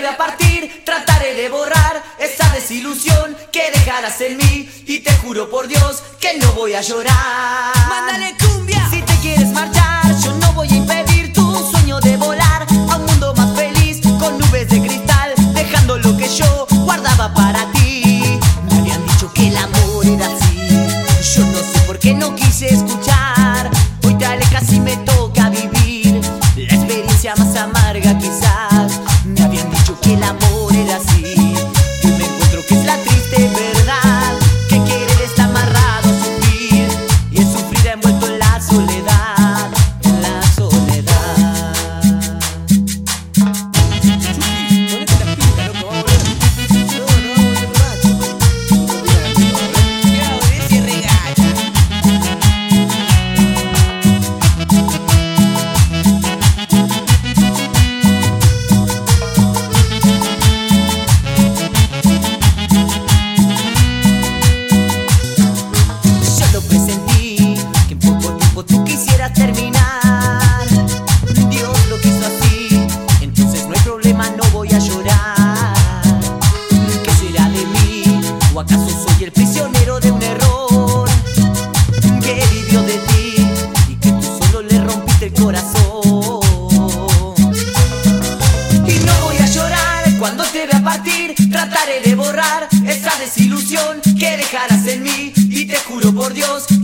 vea partir, trataré de borrar esa desilusión que dejarás en mí. Y te juro por Dios que no voy a llorar. ¡Mándale cumbia! Si te quieres marchar, yo no voy a impedir tu sueño de volar a un mundo más feliz, con nubes de cristal, dejando lo que yo guardaba para ti. Me habían dicho que el amor era así, yo no sé por qué no quise escuchar. Hoy te alejas y me toca vivir la experiencia más amarga quizás. Me habían dicho que el amor era así, y me encuentro que es la triste verdad, que querer está amarrado a sufrir, y el sufrir ha envuelto en la soledad, en la soledad. Chucky, ponete la pinta, loco, va a volver. No, no, borracho. Ya, ese regaña. Yo lo presentí, que en poco tiempo tú quisieras terminar. Dios lo quiso así, entonces no hay problema, no voy a llorar. ¿Qué será de mí? ¿O acaso soy el prisionero de un error que vivió de ti y que tú solo le rompiste el corazón? Y no voy a llorar cuando te vea partir, trataré de borrar esa desilusión que dejarás en mí. Y te juro por Dios